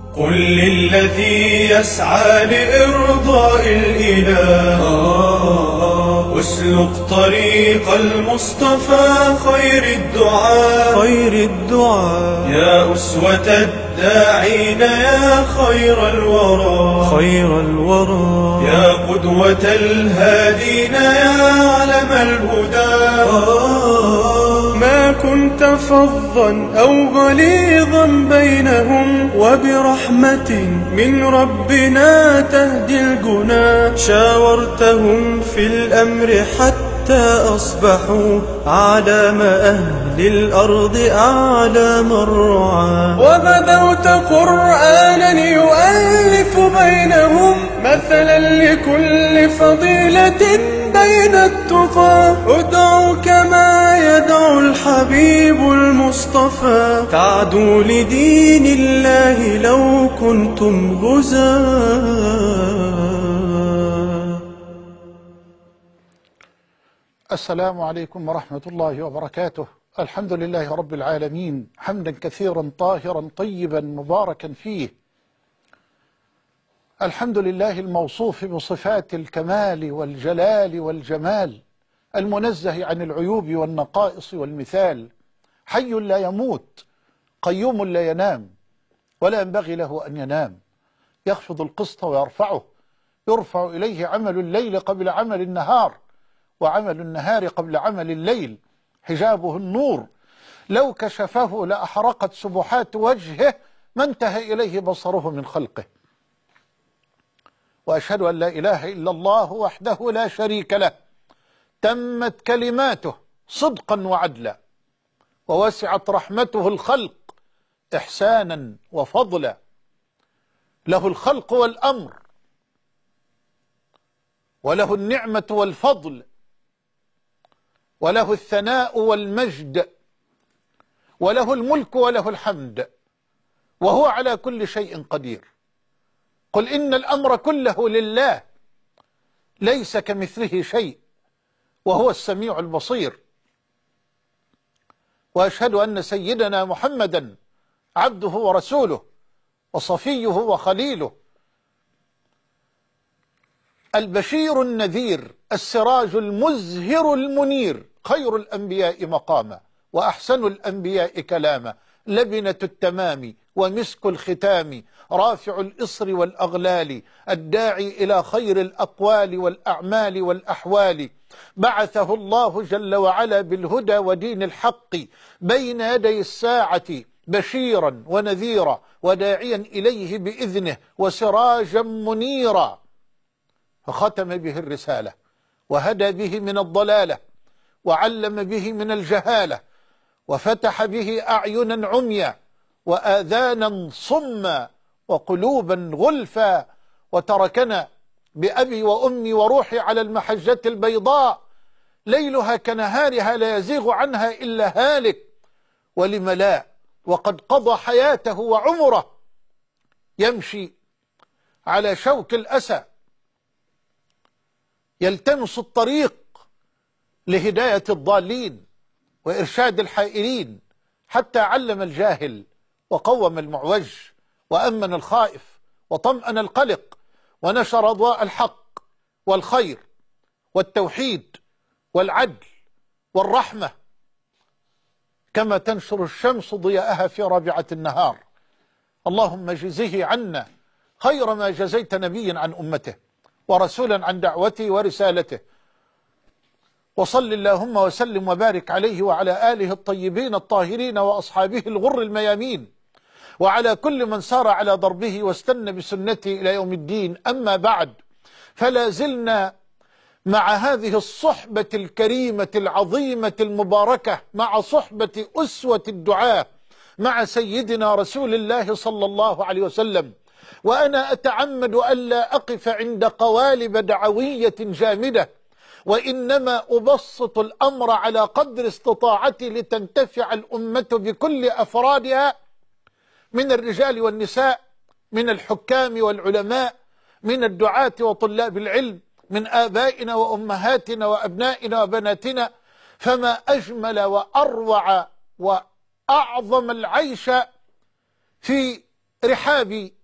قل للذي يسعى لإرضاء الإله واسلك طريق المصطفى خير الدعاء يا أسوة الداعين يا خير الورى يا قدوة الهادين يا علم الهدى ما كنت فظا أو غليظا بينهم وبرحمة من ربنا تهدي الجنا شاورتهم في الأمر حتى أصبحوا أعلام أهل الأرض أعلام الرعاة وبدوت قرآنا يؤلف بينهم مثلا لكل فضيلة بين التقى ادعوا كما يدعو الحبيب المصطفى تعدوا لدين الله لو كنتم غزاة. السلام عليكم ورحمة الله وبركاته. الحمد لله رب العالمين حمدا كثيرا طاهرا طيبا مباركا فيه. الحمد لله الموصوف بصفات الكمال والجلال والجمال المنزه عن العيوب والنقائص والمثال حي لا يموت قيوم لا ينام ولا ينبغي له أن ينام يخفض القسط ويرفعه يرفع إليه عمل الليل قبل عمل النهار وعمل النهار قبل عمل الليل حجابه النور لو كشفه لأحرقت سبحات وجهه ما انتهى إليه بصره من خلقه. وأشهد أن لا إله إلا الله وحده لا شريك له تمت كلماته صدقا وعدلا ووسعت رحمته الخلق إحسانا وفضلا له الخلق والأمر وله النعمة والفضل وله الثناء والمجد وله الملك وله الحمد وهو على كل شيء قدير. قل إن الأمر كله لله ليس كمثله شيء وهو السميع البصير. وأشهد أن سيدنا محمدا عبده ورسوله وصفيه وخليله البشير النذير السراج المزهر المنير خير الأنبياء مقاما وأحسن الأنبياء كلاما لبنة التمام ومسك الختام رافع الإصر والأغلال الداعي إلى خير الأقوال والأعمال والأحوال بعثه الله جل وعلا بالهدى ودين الحق بين يدي الساعة بشيرا ونذيرا وداعيا إليه بإذنه وسراجا منيرا فختم به الرسالة وهدى به من الضلالة وعلم به من الجهالة وفتح به أعينا عميا وآذانا صما وقلوبا غلفا وتركنا بأبي وأمي وروحي على المحجة البيضاء ليلها كنهارها لا يزيغ عنها إلا هالك ولم لا وقد قضى حياته وعمره يمشي على شوك الأسى يلتمس الطريق لهداية الضالين وإرشاد الحائرين حتى علم الجاهل وقوم المعوج وأمن الخائف وطمأن القلق ونشر ضوء الحق والخير والتوحيد والعدل والرحمة كما تنشر الشمس ضياءها في رابعة النهار. اللهم جزه عنا خير ما جزيت نبيا عن أمته ورسولا عن دعوته ورسالته وصل اللهم وسلم وبارك عليه وعلى آله الطيبين الطاهرين وأصحابه الغر الميامين وعلى كل من سار على ضربه واستنى بسنته إلى يوم الدين. أما بعد فلا زلنا مع هذه الصحبة الكريمة العظيمة المباركة مع صحبة أسوة الدعاء مع سيدنا رسول الله صلى الله عليه وسلم وأنا أتعمد ألا أقف عند قوالب دعوية جامدة وإنما أبسط الأمر على قدر استطاعتي لتنتفع الأمة بكل أفرادها من الرجال والنساء من الحكام والعلماء من الدعاة وطلاب العلم من آبائنا وأمهاتنا وأبنائنا وبناتنا فما أجمل وأروع وأعظم العيش في رحاب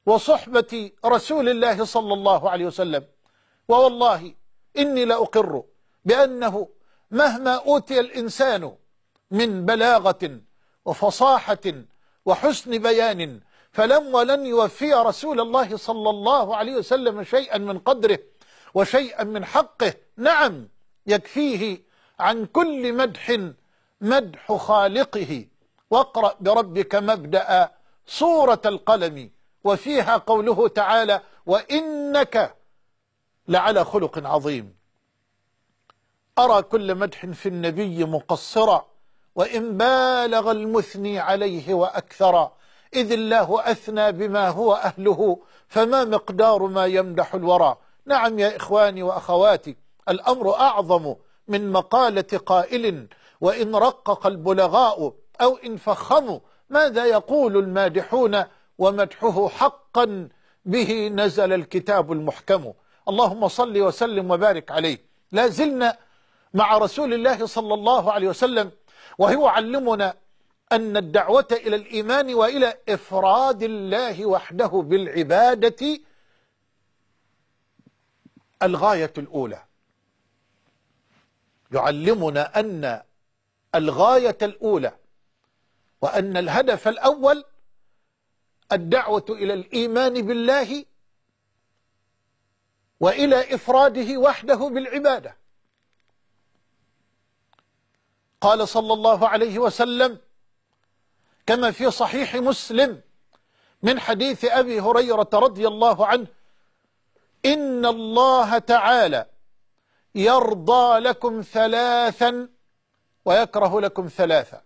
وصحبة رسول الله صلى الله عليه وسلم. ووالله إني لأقر بأنه مهما أوتي الإنسان من بلاغة وفصاحة وحسن بيان فلم ولن يوفي رسول الله صلى الله عليه وسلم شيئا من قدره وشيئا من حقه. نعم، يكفيه عن كل مدح مدح خالقه. واقرأ بربك مبدأ سورة القلم، وفيها قوله تعالى: وإنك لعلى خلق عظيم. أرى كل مدح في النبي مقصرا، وإن بالغ المثني عليه وأكثر، إذ الله أثنى بما هو أهله، فما مقدار ما يمدح الورى. نعم يا إخواني وأخواتي، الأمر أعظم من مقالة قائل، وإن رقق البلغاء أو إن فخموا ماذا يقول المادحون، ومدحه حقا به نزل الكتاب المحكم. اللهم صل وسلم وبارك عليه. لا زلنا مع رسول الله صلى الله عليه وسلم، وهو يعلمنا أن الدعوة إلى الإيمان وإلى إفراد الله وحده بالعبادة الغاية الأولى. يعلمنا أن الغاية الأولى وأن الهدف الأول الدعوة إلى الإيمان بالله وإلى إفراده وحده بالعبادة. قال صلى الله عليه وسلم كما في صحيح مسلم من حديث أبي هريرة رضي الله عنه: إن الله تعالى يرضى لكم ثلاثا ويكره لكم ثلاثا.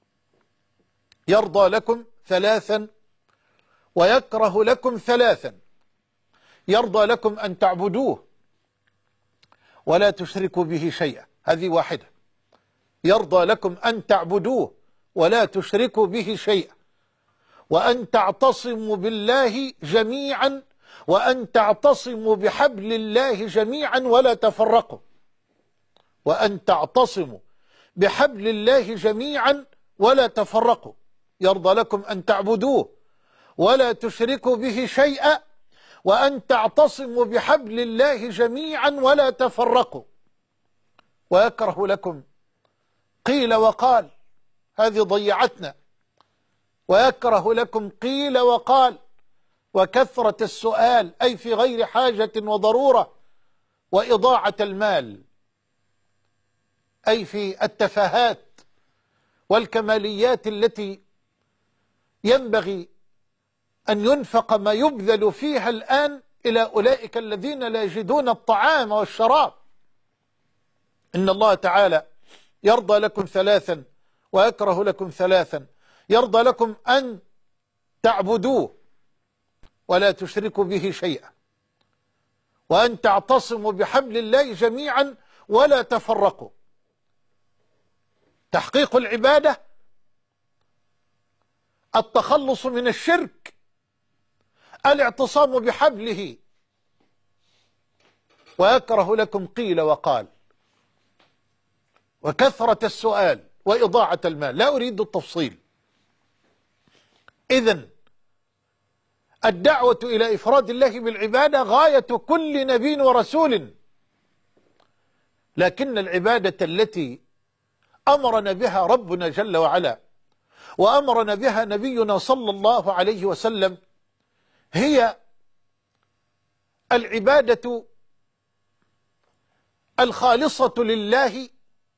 يرضى لكم ثلاثا ويكره لكم ثلاثا. يرضى لكم أن تعبدوه ولا تشركوا به شيئا، هذه واحدة. يرضى لكم أن تعبدوه ولا تشركوا به شيئا، وأن تعتصموا بالله جميعا، وأن تعتصموا بحبل الله جميعا ولا تفرقوا. وأن تعتصموا بحبل الله جميعا ولا تفرقوا. يرضى لكم أن تعبدوه ولا تشركوا به شيئا، وأن تعتصموا بحبل الله جميعا ولا تفرقوا. ويكره لكم قيل وقال، هذه ضيعتنا. ويكره لكم قيل وقال وكثرة السؤال، أي في غير حاجة وضرورة، وإضاعة المال، أي في التفاهات والكماليات التي ينبغي أن ينفق ما يبذل فيها الآن إلى أولئك الذين لا يجدون الطعام والشراب. إن الله تعالى يرضى لكم ثلاثا ويكره لكم ثلاثا. يرضى لكم أن تعبدوه ولا تشركوا به شيئا، وأن تعتصموا بحبل الله جميعا ولا تفرقوا. تحقيق العبادة التخلص من الشرك، الاعتصام بحبله. ويكره لكم قيل وقال وكثرة السؤال وإضاعة المال. لا أريد التفصيل. إذن الدعوة إلى إفراد الله بالعبادة غاية كل نبي ورسول، لكن العبادة التي أمرنا بها ربنا جل وعلا وأمرنا بها نبينا صلى الله عليه وسلم هي العبادة الخالصة لله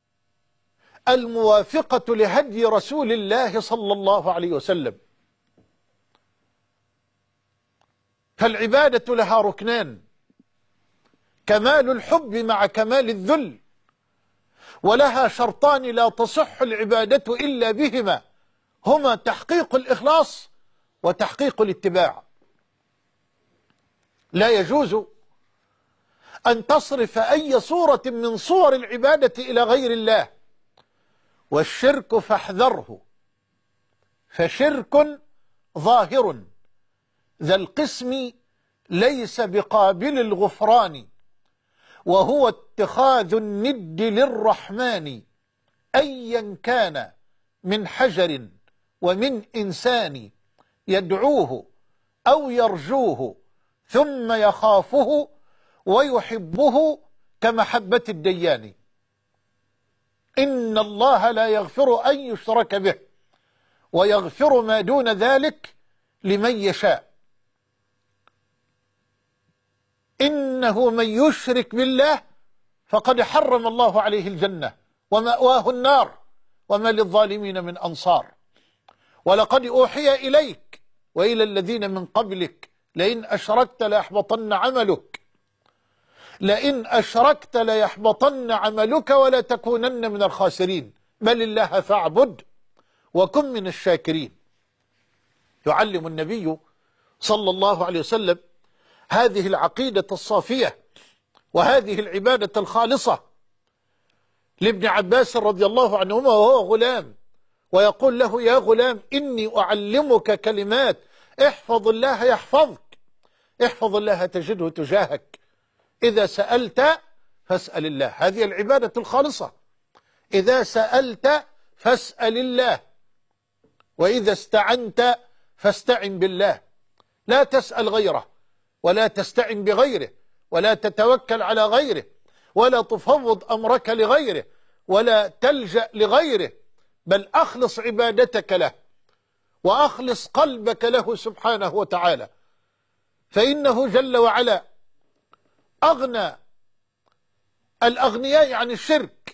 الموافقة لهدي رسول الله صلى الله عليه وسلم. فالعبادة لها ركنان: كمال الحب مع كمال الذل، ولها شرطان لا تصح العبادة إلا بهما، هما تحقيق الإخلاص وتحقيق الاتباع. لا يجوز أن تصرف أي صورة من صور العبادة إلى غير الله، والشرك فاحذره، فشرك ظاهر ذا القسم ليس بقابل الغفران، وهو اتخاذ الند للرحمن أيا كان من حجر ومن إنسان، يدعوه أو يرجوه ثم يخافه ويحبه كمحبة الديان. إن الله لا يغفر أن يشرك به ويغفر ما دون ذلك لمن يشاء. إنه من يشرك بالله فقد حرم الله عليه الجنة ومأواه النار وما للظالمين من أنصار. ولقد أوحي إليك وإلى الذين من قبلك لئن أشركت ليحبطن عملك لئن أشركت ليحبطن عملك ولا تكونن من الخاسرين بل الله فاعبد وكن من الشاكرين. يعلم النبي صلى الله عليه وسلم هذه العقيدة الصافية وهذه العبادة الخالصة لابن عباس رضي الله عنهما وهو غلام، ويقول له: يا غلام إني أعلمك كلمات احفظ الله يحفظك، احفظ الله تجده تجاهك، إذا سألت فاسأل الله. هذه العبادة الخالصة. إذا سألت فاسأل الله، وإذا استعنت فاستعن بالله. لا تسأل غيره ولا تستعن بغيره ولا تتوكل على غيره ولا تفوض أمرك لغيره ولا تلجأ لغيره، بل أخلص عبادتك له وأخلص قلبك له سبحانه وتعالى، فإنه جل وعلا أغنى الأغنياء عن الشرك.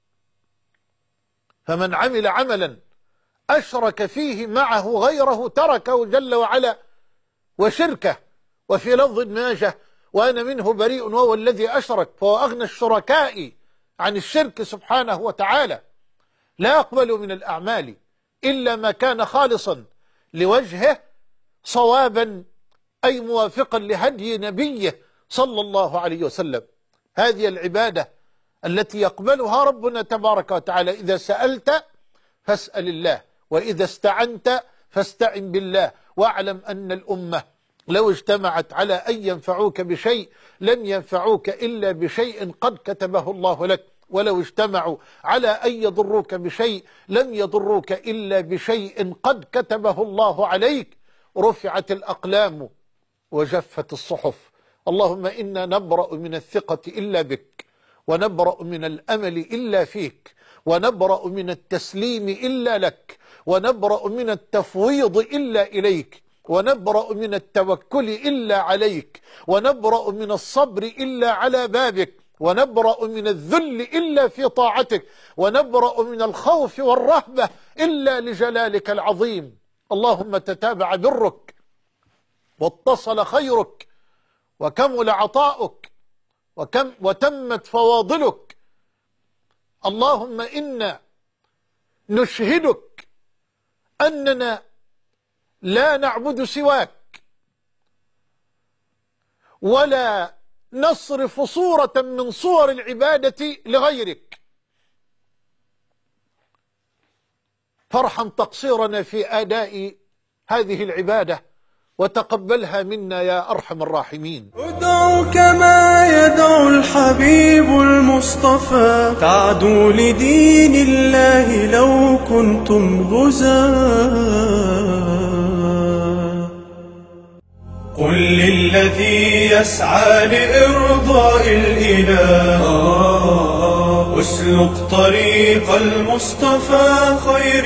فمن عمل عملا أشرك فيه معه غيره تركه جل وعلا وشركه. وفي لفظ ماجه: وأنا منه بريء وهو الذي أشرك، فهو أغنى الشركاء عن الشرك سبحانه وتعالى. لا يقبل من الأعمال إلا ما كان خالصا لوجهه صوابا أي موافقا لهدي نبيه صلى الله عليه وسلم. هذه العبادة التي يقبلها ربنا تبارك وتعالى. إذا سألت فاسأل الله، وإذا استعنت فاستعن بالله. واعلم أن الأمة لو اجتمعت على أن ينفعوك بشيء لن ينفعوك إلا بشيء قد كتبه الله لك، ولو اجتمعوا على أن يضروك بشيء لن يضروك إلا بشيء قد كتبه الله عليك. رفعت الأقلام وجفت الصحف. اللهم إنا نبرأ من الثقة إلا بك، ونبرأ من الأمل إلا فيك، ونبرأ من التسليم إلا لك، ونبرأ من التفويض إلا إليك، ونبرأ من التوكل إلا عليك، ونبرأ من الصبر إلا على بابك، ونبرأ من الذل إلا في طاعتك، ونبرأ من الخوف والرهبة إلا لجلالك العظيم. اللهم تتابع برك واتصل خيرك وكمل عطاؤك وتمت فواضلك. اللهم إنا نشهدك أننا لا نعبد سواك ولا نصرف صورة من صور العبادة لغيرك، فارحم تقصيرنا في أداء هذه العبادة وتقبلها منا يا أرحم الراحمين. ادعو كما يدعو الحبيب المصطفى، تعدو لدين الله لو كنتم غزاة. قل للذي يسعى لإرضاء الإله، اسلك طريق المصطفى خير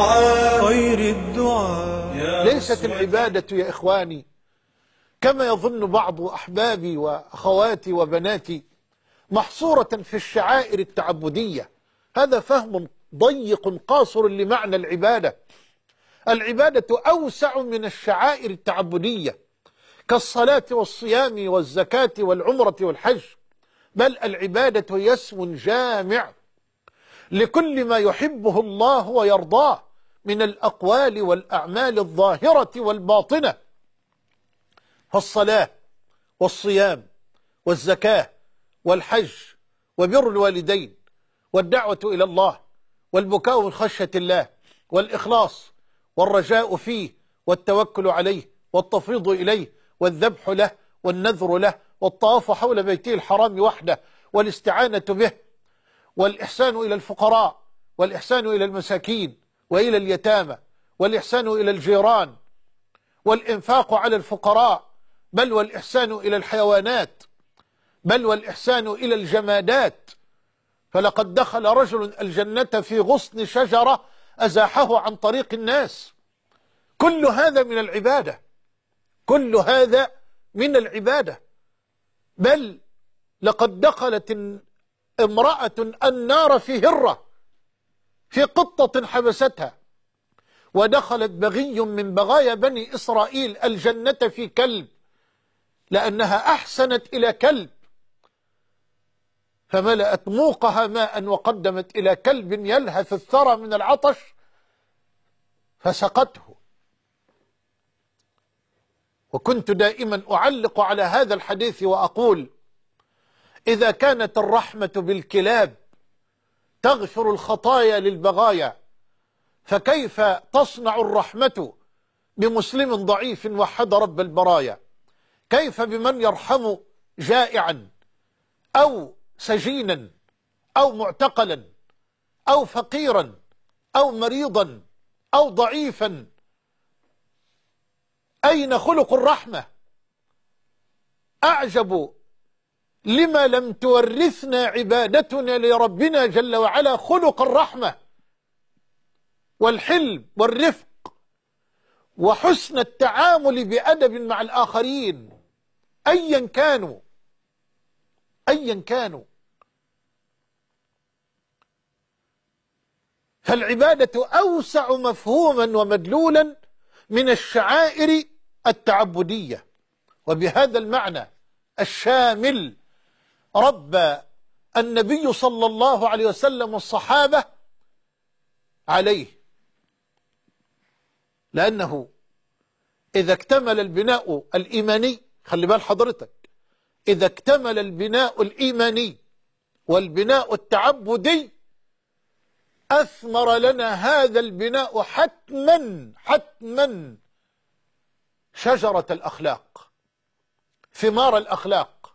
الدعاء. ليست العبادة يا إخواني كما يظن بعض أحبابي وأخواتي وبناتي محصورة في الشعائر التعبدية. هذا فهم ضيق قاصر لمعنى العبادة. العبادة أوسع من الشعائر التعبدية كالصلاة والصيام والزكاة والعمرة والحج، بل العبادة هي اسم جامع لكل ما يحبه الله ويرضاه من الأقوال والأعمال الظاهرة والباطنة. فالصلاة والصيام والزكاة والحج وبر الوالدين والدعوة إلى الله والبكاء من خشية الله والإخلاص والرجاء فيه والتوكل عليه والتفويض إليه والذبح له والنذر له والطواف حول بيته الحرام وحده والاستعانة به والإحسان إلى الفقراء والإحسان إلى المساكين وإلى اليتامى والإحسان إلى الجيران والإنفاق على الفقراء، بل والإحسان إلى الحيوانات، بل والإحسان إلى الجمادات. فلقد دخل رجل الجنة في غصن شجرة أزاحه عن طريق الناس. كل هذا من العبادة، كل هذا من العبادة. بل لقد دخلت امرأة النار في هرة، في قطة حبستها، ودخلت بغي من بغايا بني إسرائيل الجنة في كلب، لأنها أحسنت إلى كلب، فملأت موقها ماء وقدمت إلى كلب يلهث الثرى من العطش فسقته. وكنت دائما أعلق على هذا الحديث وأقول: إذا كانت الرحمة بالكلاب تغفر الخطايا للبغايا، فكيف تصنع الرحمة بمسلم ضعيف وحد رب البرايا؟ كيف بمن يرحم جائعا أو سجينا أو معتقلا أو فقيرا أو مريضا أو ضعيفا؟ أين خلق الرحمة؟ أعجب لما لم تورثنا عبادتنا لربنا جل وعلا خلق الرحمة والحلم والرفق وحسن التعامل بأدب مع الآخرين أيا كانوا، أيا كانوا. فالعبادة أوسع مفهوما ومدلولا من الشعائر التعبدية، وبهذا المعنى الشامل ربى النبي صلى الله عليه وسلم الصحابة عليه، لأنه إذا اكتمل البناء الإيماني، خلي بال حضرتك، إذا اكتمل البناء الإيماني والبناء التعبدي أثمر لنا هذا البناء حتما شجرة الأخلاق، ثمار الأخلاق.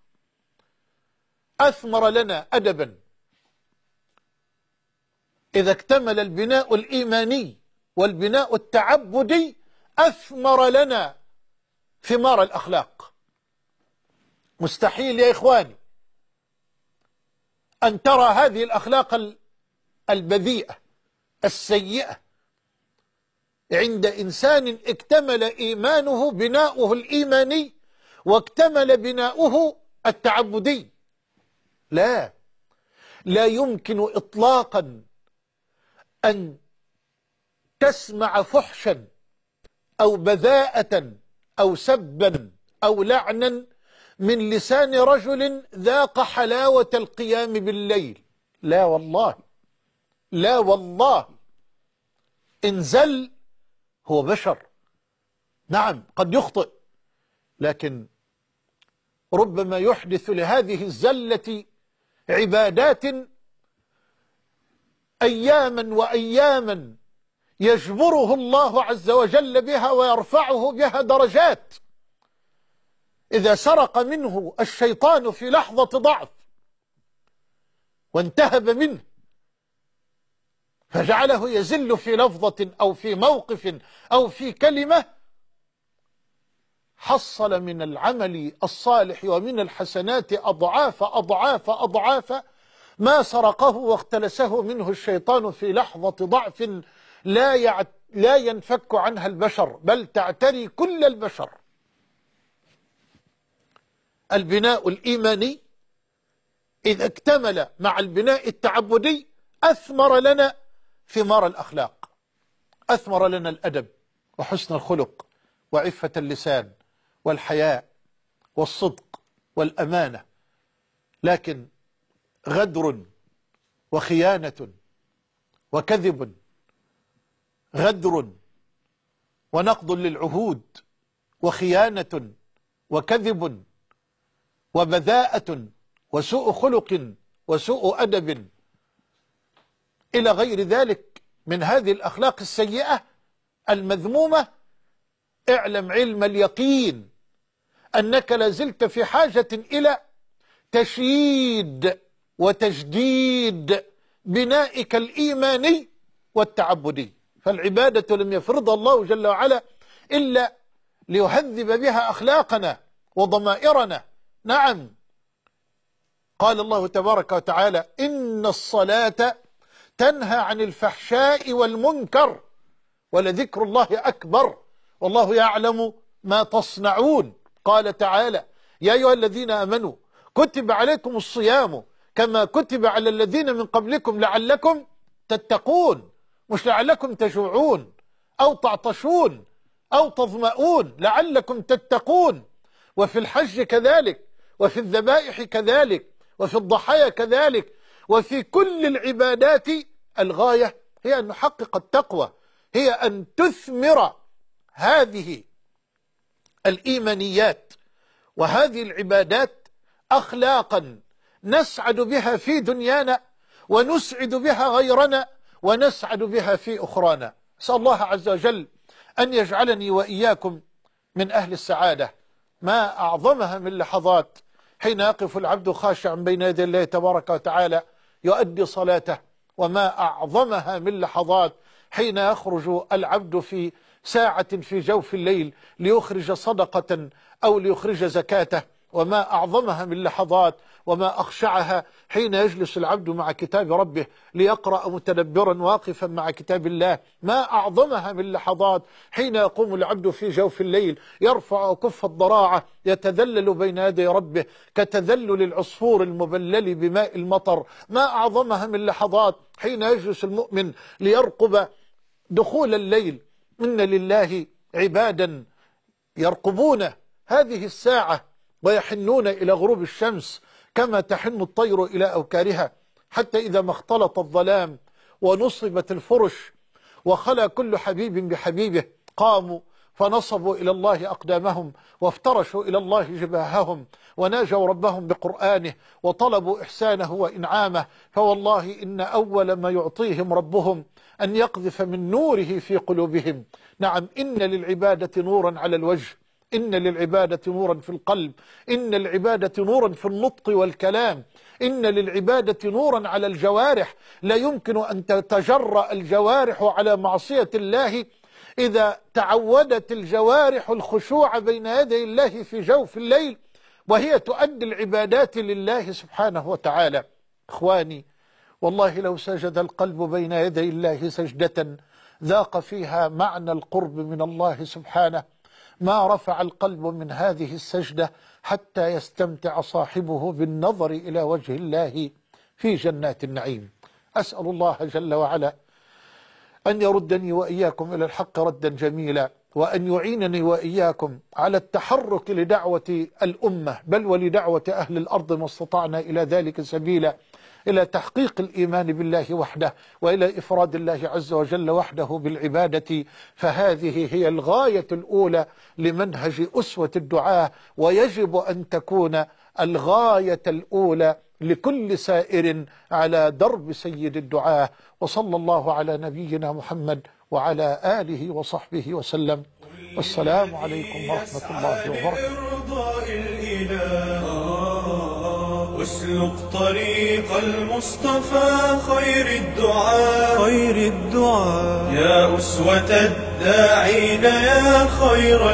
أثمر لنا أدبا. إذا اكتمل البناء الإيماني والبناء التعبدي أثمر لنا ثمار الأخلاق. مستحيل يا إخواني أن ترى هذه الأخلاق البذيئة السيئة عند إنسان اكتمل إيمانه بناؤه الإيماني واكتمل بناؤه التعبدي. لا يمكن إطلاقا أن تسمع فحشا أو بذاءة أو سبا أو لعنا من لسان رجل ذاق حلاوة القيام بالليل. لا والله، لا والله. إنزل هو بشر، نعم قد يخطئ، لكن ربما يحدث لهذه الزلة عبادات أياما وأياما يجبره الله عز وجل بها ويرفعه بها درجات. إذا سرق منه الشيطان في لحظة ضعف وانتهب منه فجعله يزل في لفظة أو في موقف أو في كلمة، حصل من العمل الصالح ومن الحسنات أضعاف أضعاف أضعاف ما سرقه واختلسه منه الشيطان في لحظة ضعف لا ينفك عنها البشر، بل تعتري كل البشر. البناء الإيماني إذا اكتمل مع البناء التعبدي أثمر لنا ثمار الأخلاق، أثمر لنا الأدب وحسن الخلق وعفة اللسان والحياء والصدق والأمانة. لكن غدر وخيانة وكذب، غدر ونقض للعهود وخيانة وكذب وبذاءة وسوء خلق وسوء أدب إلى غير ذلك من هذه الأخلاق السيئة المذمومة، اعلم علم اليقين أنك لازلت في حاجة إلى تشييد وتجديد بنائك الإيماني والتعبدي. فالعبادة لم يفرضها الله جل وعلا إلا ليهذب بها أخلاقنا وضمائرنا. نعم، قال الله تبارك وتعالى: إن الصلاة تنهى عن الفحشاء والمنكر ولذكر الله أكبر والله يعلم ما تصنعون. قال تعالى: يا أيها الذين آمنوا كتب عليكم الصيام كما كتب على الذين من قبلكم لعلكم تتقون، مش لعلكم تجوعون أو تعطشون أو تظمؤون، لعلكم تتقون. وفي الحج كذلك، وفي الذبائح كذلك، وفي الضحايا كذلك، وفي كل العبادات الغاية هي أن نحقق التقوى، هي أن تثمر هذه الإيمانيات وهذه العبادات أخلاقا نسعد بها في دنيانا ونسعد بها غيرنا ونسعد بها في أخرانا. أسأل الله عز وجل أن يجعلني وإياكم من أهل السعادة. ما أعظمها من لحظات حين يقف العبد خاشعا بين يدي الله تبارك وتعالى يؤدي صلاته، وما أعظمها من لحظات حين يخرج العبد في ساعة في جوف الليل ليخرج صدقة أو ليخرج زكاته، وما أعظمها من لحظات وما أخشعها حين يجلس العبد مع كتاب ربه ليقرأ متدبرا واقفا مع كتاب الله. ما أعظمها من لحظات حين يقوم العبد في جوف الليل يرفع كف الضراعة يتذلل بين يدي ربه كتذلل العصفور المبلل بماء المطر. ما أعظمها من لحظات حين يجلس المؤمن ليرقب دخول الليل. إن لله عبادا يرقبون هذه الساعة ويحنون إلى غروب الشمس كما تحن الطير إلى أوكارها، حتى إذا ما اختلط الظلام ونصبت الفرش وخلى كل حبيب بحبيبه قاموا فنصبوا إلى الله أقدامهم وافترشوا إلى الله جباههم وناجوا ربهم بقرآنه وطلبوا إحسانه وإنعامه. فوالله إن أول ما يعطيهم ربهم أن يقذف من نوره في قلوبهم. نعم، إن للعبادة نورا على الوجه، إن للعبادة نورا في القلب، إن للعبادة نورا في النطق والكلام، إن للعبادة نورا على الجوارح. لا يمكن أن تتجرأ الجوارح على معصية الله إذا تعودت الجوارح الخشوع بين يدي الله في جوف الليل وهي تؤدي العبادات لله سبحانه وتعالى. إخواني، والله لو سجد القلب بين يدي الله سجدة ذاق فيها معنى القرب من الله سبحانه ما رفع القلب من هذه السجدة حتى يستمتع صاحبه بالنظر إلى وجه الله في جنات النعيم. أسأل الله جل وعلا أن يردني وإياكم إلى الحق ردا جميلا، وأن يعينني وإياكم على التحرك لدعوة الأمة بل ولدعوة أهل الأرض ما استطعنا إلى ذلك سبيلا، إلى تحقيق الإيمان بالله وحده وإلى إفراد الله عز وجل وحده بالعبادة. فهذه هي الغاية الأولى لمنهج أسوة الدعاة، ويجب أن تكون الغاية الأولى لكل سائر على درب سيد الدعاة. وصلى الله على نبينا محمد وعلى آله وصحبه وسلم، والسلام عليكم ورحمة الله وبركاته. اسلك طريق المصطفى خير الدعاء يا أسوة الداعين يا خير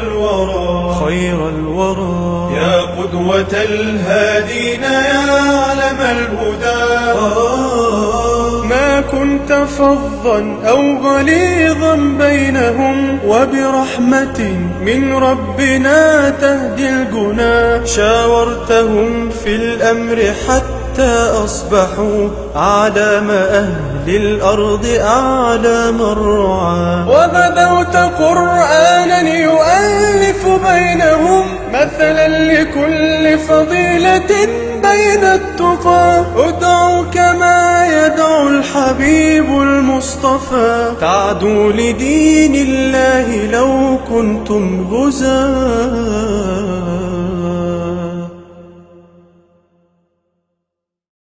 الورى يا قدوة الهادين يا علم الهدى. ما كنت فظا أو غليظا بينهم وبرحمة من ربنا تهدي الجنا شاورتهم في الأمر حتى أصبحوا أعلام أهل الأرض أعلام الرعاة. وغدوت قرآنا يؤلف بينهم مثلا لكل فضيلة بين التقى. ادعوا كما يدعو الحبيب المصطفى تعدوا لدين الله لو كنتم غزاة.